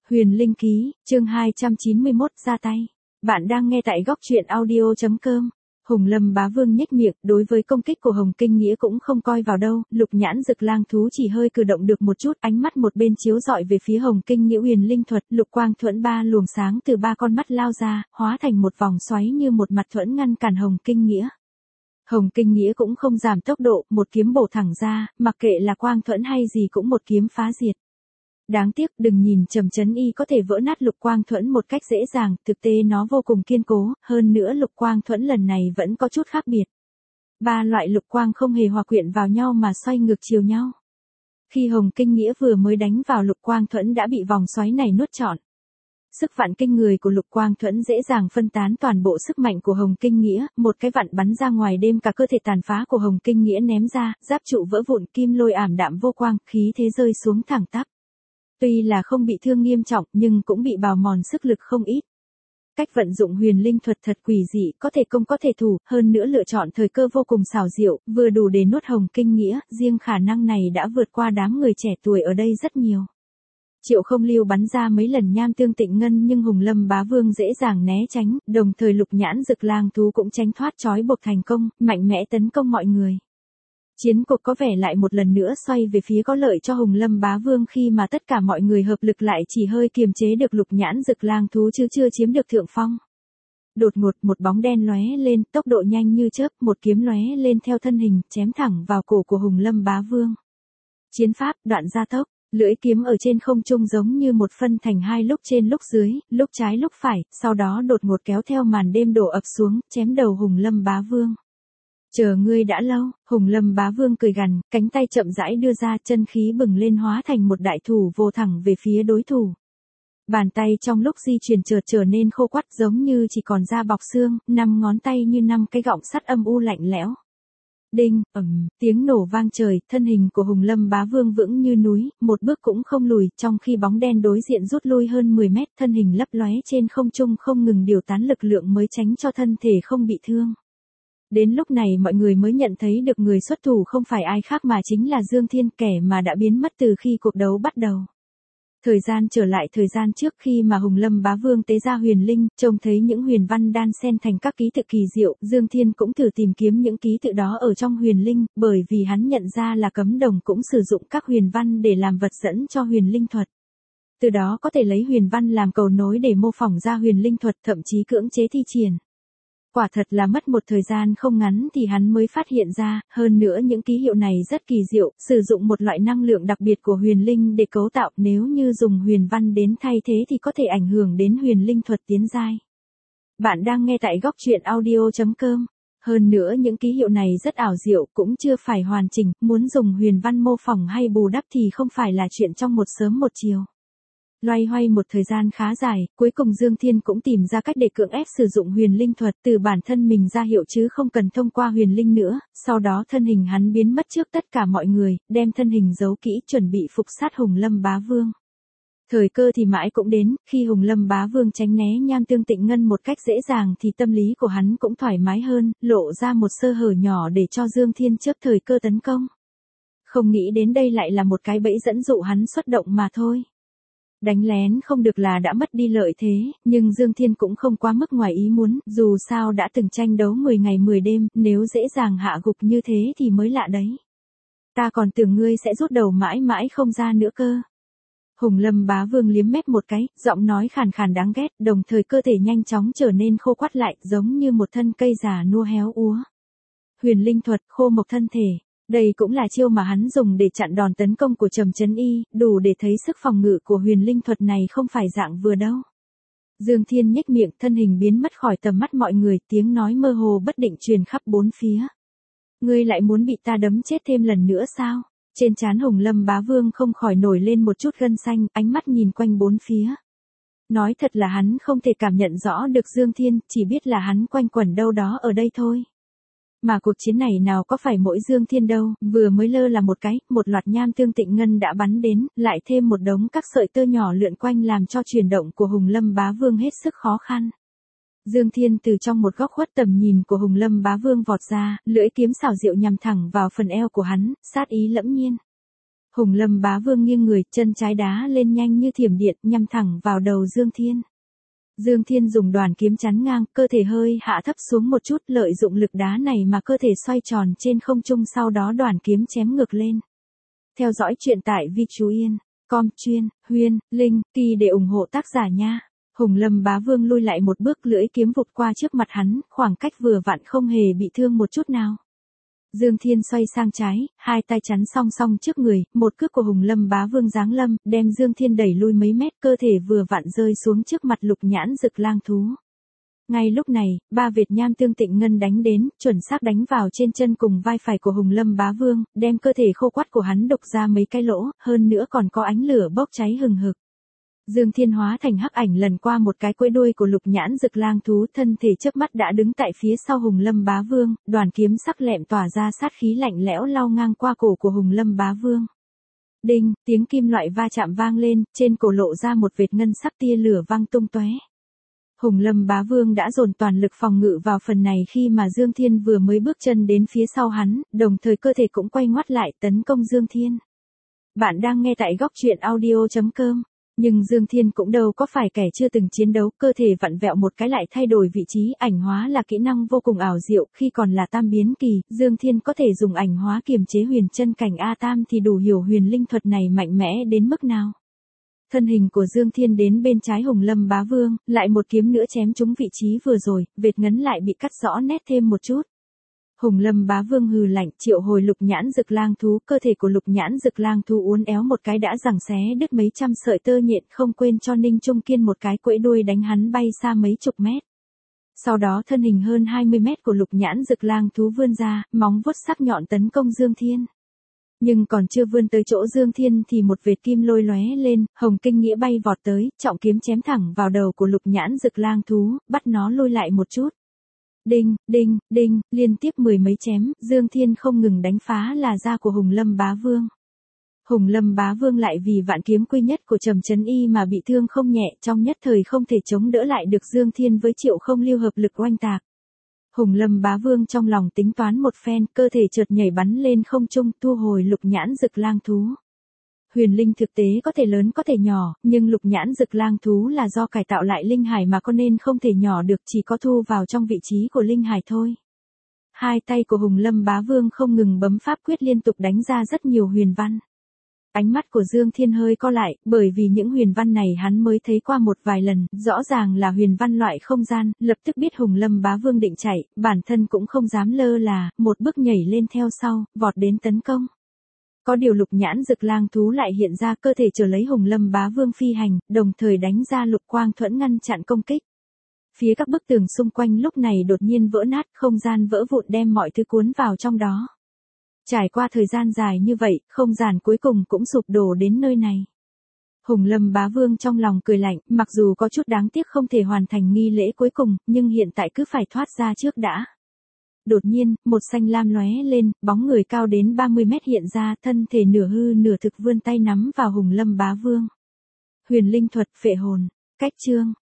Huyền Linh Ký, chương 291 ra tay. Bạn đang nghe tại góc truyện audio.com. Hùng Lâm Bá Vương nhếch miệng, đối với công kích của Hồng Kinh Nghĩa cũng không coi vào đâu, Lục Nhãn Dực Lang thú chỉ hơi cử động được một chút, ánh mắt một bên chiếu dọi về phía Hồng Kinh Nghĩa huyền linh thuật, lục quang thuẫn ba luồng sáng từ ba con mắt lao ra, hóa thành một vòng xoáy như một mặt thuẫn ngăn cản Hồng Kinh Nghĩa. Hồng Kinh Nghĩa cũng không giảm tốc độ, một kiếm bổ thẳng ra, mặc kệ là quang thuẫn hay gì cũng một kiếm phá diệt. Đáng tiếc, đừng nhìn Trầm Chấn Y có thể vỡ nát lục quang thuẫn một cách dễ dàng, thực tế nó vô cùng kiên cố, hơn nữa lục quang thuẫn lần này vẫn có chút khác biệt. Ba loại lục quang không hề hòa quyện vào nhau mà xoay ngược chiều nhau. Khi Hồng Kinh Nghĩa vừa mới đánh vào lục quang thuẫn đã bị vòng xoáy này nuốt trọn. Sức vặn kinh người của lục quang thuẫn dễ dàng phân tán toàn bộ sức mạnh của Hồng Kinh Nghĩa, một cái vặn bắn ra ngoài đêm cả cơ thể tàn phá của Hồng Kinh Nghĩa ném ra, giáp trụ vỡ vụn, kim lôi ảm đạm vô quang, khí thế rơi xuống thẳng tắp. Tuy là không bị thương nghiêm trọng nhưng cũng bị bào mòn sức lực không ít. Cách vận dụng huyền linh thuật thật quỷ dị, có thể công có thể thủ, hơn nữa lựa chọn thời cơ vô cùng xảo diệu, vừa đủ để nuốt Hồng Kinh Nghĩa, riêng khả năng này đã vượt qua đám người trẻ tuổi ở đây rất nhiều. Triệu Không Lưu bắn ra mấy lần nham tương tịnh ngân nhưng Hùng Lâm Bá Vương dễ dàng né tránh, đồng thời Lục Nhãn Dực Lang thú cũng tránh thoát trói buộc thành công, mạnh mẽ tấn công mọi người. Chiến cuộc có vẻ lại một lần nữa xoay về phía có lợi cho Hùng Lâm Bá Vương khi mà tất cả mọi người hợp lực lại chỉ hơi kiềm chế được Lục Nhãn Dực Lang thú chứ chưa chiếm được thượng phong. Đột ngột một bóng đen lóe lên, tốc độ nhanh như chớp, một kiếm lóe lên theo thân hình, chém thẳng vào cổ của Hùng Lâm Bá Vương. Chiến pháp, đoạn gia tốc, lưỡi kiếm ở trên không trung giống như một phân thành hai lúc trên lúc dưới, lúc trái lúc phải, sau đó đột ngột kéo theo màn đêm đổ ập xuống, chém đầu Hùng Lâm Bá Vương. Chờ ngươi đã lâu, Hùng Lâm Bá Vương cười gằn, cánh tay chậm rãi đưa ra, chân khí bừng lên hóa thành một đại thủ vồ thẳng về phía đối thủ. Bàn tay trong lúc di chuyển chợt trở nên khô quắt giống như chỉ còn da bọc xương, năm ngón tay như năm cái gọng sắt âm u lạnh lẽo. Đinh, tiếng nổ vang trời, thân hình của Hùng Lâm Bá Vương vững như núi, một bước cũng không lùi, trong khi bóng đen đối diện rút lui hơn 10 mét, thân hình lấp lóe trên không trung không ngừng điều tán lực lượng mới tránh cho thân thể không bị thương. Đến lúc này mọi người mới nhận thấy được người xuất thủ không phải ai khác mà chính là Dương Thiên, kẻ mà đã biến mất từ khi cuộc đấu bắt đầu. Thời gian trở lại thời gian trước khi mà Hùng Lâm Bá Vương tế ra huyền linh, trông thấy những huyền văn đan xen thành các ký tự kỳ diệu, Dương Thiên cũng thử tìm kiếm những ký tự đó ở trong huyền linh, bởi vì hắn nhận ra là Cấm Đồng cũng sử dụng các huyền văn để làm vật dẫn cho huyền linh thuật. Từ đó có thể lấy huyền văn làm cầu nối để mô phỏng ra huyền linh thuật, thậm chí cưỡng chế thi triển. Quả thật là mất một thời gian không ngắn thì hắn mới phát hiện ra, hơn nữa những ký hiệu này rất kỳ diệu, sử dụng một loại năng lượng đặc biệt của huyền linh để cấu tạo, nếu như dùng huyền văn đến thay thế thì có thể ảnh hưởng đến huyền linh thuật tiến giai. Bạn đang nghe tại góc truyện audio.com. Hơn nữa những ký hiệu này rất ảo diệu, cũng chưa phải hoàn chỉnh, muốn dùng huyền văn mô phỏng hay bù đắp thì không phải là chuyện trong một sớm một chiều. Loay hoay một thời gian khá dài, cuối cùng Dương Thiên cũng tìm ra cách để cưỡng ép sử dụng huyền linh thuật, từ bản thân mình ra hiệu chứ không cần thông qua huyền linh nữa, sau đó thân hình hắn biến mất trước tất cả mọi người, đem thân hình giấu kỹ chuẩn bị phục sát Hùng Lâm Bá Vương. Thời cơ thì mãi cũng đến, khi Hùng Lâm Bá Vương tránh né nham tương tịnh ngân một cách dễ dàng thì tâm lý của hắn cũng thoải mái hơn, lộ ra một sơ hở nhỏ để cho Dương Thiên chớp thời cơ tấn công. Không nghĩ đến đây lại là một cái bẫy dẫn dụ hắn xuất động mà thôi. Đánh lén không được là đã mất đi lợi thế, nhưng Dương Thiên cũng không quá mức ngoài ý muốn, dù sao đã từng tranh đấu 10 ngày 10 đêm, nếu dễ dàng hạ gục như thế thì mới lạ đấy. Ta còn tưởng ngươi sẽ rút đầu mãi mãi không ra nữa cơ. Hùng Lâm Bá Vương liếm mép một cái, giọng nói khàn khàn đáng ghét, đồng thời cơ thể nhanh chóng trở nên khô quắt lại, giống như một thân cây già nua héo úa. Huyền linh thuật, khô mộc thân thể. Đây cũng là chiêu mà hắn dùng để chặn đòn tấn công của Trầm Chấn Y, đủ để thấy sức phòng ngự của huyền linh thuật này không phải dạng vừa đâu. Dương Thiên nhếch miệng, thân hình biến mất khỏi tầm mắt mọi người, tiếng nói mơ hồ bất định truyền khắp bốn phía. Ngươi lại muốn bị ta đấm chết thêm lần nữa sao? Trên trán Hùng Lâm Bá Vương không khỏi nổi lên một chút gân xanh, ánh mắt nhìn quanh bốn phía. Nói thật là hắn không thể cảm nhận rõ được Dương Thiên, chỉ biết là hắn quanh quẩn đâu đó ở đây thôi. Mà cuộc chiến này nào có phải mỗi Dương Thiên đâu, vừa mới lơ là một cái, một loạt nham tương tịnh ngân đã bắn đến, lại thêm một đống các sợi tơ nhỏ lượn quanh làm cho chuyển động của Hùng Lâm Bá Vương hết sức khó khăn. Dương Thiên từ trong một góc khuất tầm nhìn của Hùng Lâm Bá Vương vọt ra, lưỡi kiếm xảo diệu nhằm thẳng vào phần eo của hắn, sát ý lẫm nhiên. Hùng Lâm Bá Vương nghiêng người, chân trái đá lên nhanh như thiểm điện, nhằm thẳng vào đầu Dương Thiên. Dương Thiên dùng đoàn kiếm chắn ngang, cơ thể hơi hạ thấp xuống một chút, lợi dụng lực đá này mà cơ thể xoay tròn trên không trung, sau đó đoàn kiếm chém ngược lên. Theo dõi truyện tại viechuyen.com chuyên, Huyên, Linh, Kỳ để ủng hộ tác giả nha. Hùng Lâm Bá Vương lui lại một bước, lưỡi kiếm vụt qua trước mặt hắn, khoảng cách vừa vặn không hề bị thương một chút nào. Dương Thiên xoay sang trái, hai tay chắn song song trước người, một cước của Hùng Lâm Bá Vương giáng lâm, đem Dương Thiên đẩy lui mấy mét, cơ thể vừa vặn rơi xuống trước mặt Lục Nhãn Dực Lang thú. Ngay lúc này, ba Việt Nham Tương Tịnh Ngân đánh đến, chuẩn xác đánh vào trên chân cùng vai phải của Hùng Lâm Bá Vương, đem cơ thể khô quắt của hắn đục ra mấy cái lỗ, hơn nữa còn có ánh lửa bốc cháy hừng hực. Dương Thiên hóa thành hắc ảnh lần qua một cái quẫy đuôi của Lục Nhãn Dực Lang thú, thân thể chớp mắt đã đứng tại phía sau Hùng Lâm Bá Vương, đoàn kiếm sắc lẹm tỏa ra sát khí lạnh lẽo lao ngang qua cổ của Hùng Lâm Bá Vương. Đinh, tiếng kim loại va chạm vang lên, trên cổ lộ ra một vệt ngân sắc, tia lửa văng tung tóe. Hùng Lâm Bá Vương đã dồn toàn lực phòng ngự vào phần này khi mà Dương Thiên vừa mới bước chân đến phía sau hắn, đồng thời cơ thể cũng quay ngoắt lại tấn công Dương Thiên. Bạn đang nghe tại góc truyện audio.com. Nhưng Dương Thiên cũng đâu có phải kẻ chưa từng chiến đấu, cơ thể vặn vẹo một cái lại thay đổi vị trí, ảnh hóa là kỹ năng vô cùng ảo diệu, khi còn là tam biến kỳ, Dương Thiên có thể dùng ảnh hóa kiềm chế huyền chân cảnh A Tam thì đủ hiểu huyền linh thuật này mạnh mẽ đến mức nào. Thân hình của Dương Thiên đến bên trái Hùng Lâm Bá Vương, lại một kiếm nữa chém trúng vị trí vừa rồi, vệt ngấn lại bị cắt rõ nét thêm một chút. Hùng Lâm Bá Vương hừ lạnh, triệu hồi Lục Nhãn Dực Lang thú, cơ thể của Lục Nhãn Dực Lang thú uốn éo một cái đã giằng xé đứt mấy trăm sợi tơ nhện, không quên cho Ninh Trung Kiên một cái quẫy đuôi đánh hắn bay xa mấy chục mét. Sau đó thân hình hơn 20 mét của Lục Nhãn Dực Lang thú vươn ra, móng vuốt sắc nhọn tấn công Dương Thiên. Nhưng còn chưa vươn tới chỗ Dương Thiên thì một vệt kim lôi lóe lên, Hồng Kinh Nghĩa bay vọt tới, trọng kiếm chém thẳng vào đầu của Lục Nhãn Dực Lang thú, bắt nó lùi lại một chút. Đinh, đinh, đinh, liên tiếp mười mấy chém, Dương Thiên không ngừng đánh phá là da của Hùng Lâm Bá Vương. Hùng Lâm Bá Vương lại vì vạn kiếm quy nhất của Trầm Chấn Y mà bị thương không nhẹ, trong nhất thời không thể chống đỡ lại được Dương Thiên với Triệu Không Lưu hợp lực oanh tạc. Hùng Lâm Bá Vương trong lòng tính toán một phen, cơ thể chợt nhảy bắn lên không trung, thu hồi Lục Nhãn Dực Lang thú. Huyền linh thực tế có thể lớn có thể nhỏ, nhưng Lục Nhãn Dực Lang thú là do cải tạo lại linh hải mà có nên không thể nhỏ được, chỉ có thu vào trong vị trí của linh hải thôi. Hai tay của Hùng Lâm Bá Vương không ngừng bấm pháp quyết liên tục đánh ra rất nhiều huyền văn. Ánh mắt của Dương Thiên hơi co lại, bởi vì những huyền văn này hắn mới thấy qua một vài lần, rõ ràng là huyền văn loại không gian, lập tức biết Hùng Lâm Bá Vương định chạy, bản thân cũng không dám lơ là, một bước nhảy lên theo sau, vọt đến tấn công. Có điều Lục Nhãn Dực Lang thú lại hiện ra, cơ thể chờ lấy Hùng Lâm Bá Vương phi hành, đồng thời đánh ra lục quang thuẫn ngăn chặn công kích. Phía các bức tường xung quanh lúc này đột nhiên vỡ nát, không gian vỡ vụn đem mọi thứ cuốn vào trong đó. Trải qua thời gian dài như vậy, không gian cuối cùng cũng sụp đổ đến nơi này. Hùng Lâm Bá Vương trong lòng cười lạnh, mặc dù có chút đáng tiếc không thể hoàn thành nghi lễ cuối cùng, nhưng hiện tại cứ phải thoát ra trước đã. Đột nhiên, một xanh lam lóe lên, bóng người cao đến 30 mét hiện ra, thân thể nửa hư nửa thực vươn tay nắm vào Hùng Lâm Bá Vương. Huyền linh thuật phệ hồn, cách chương.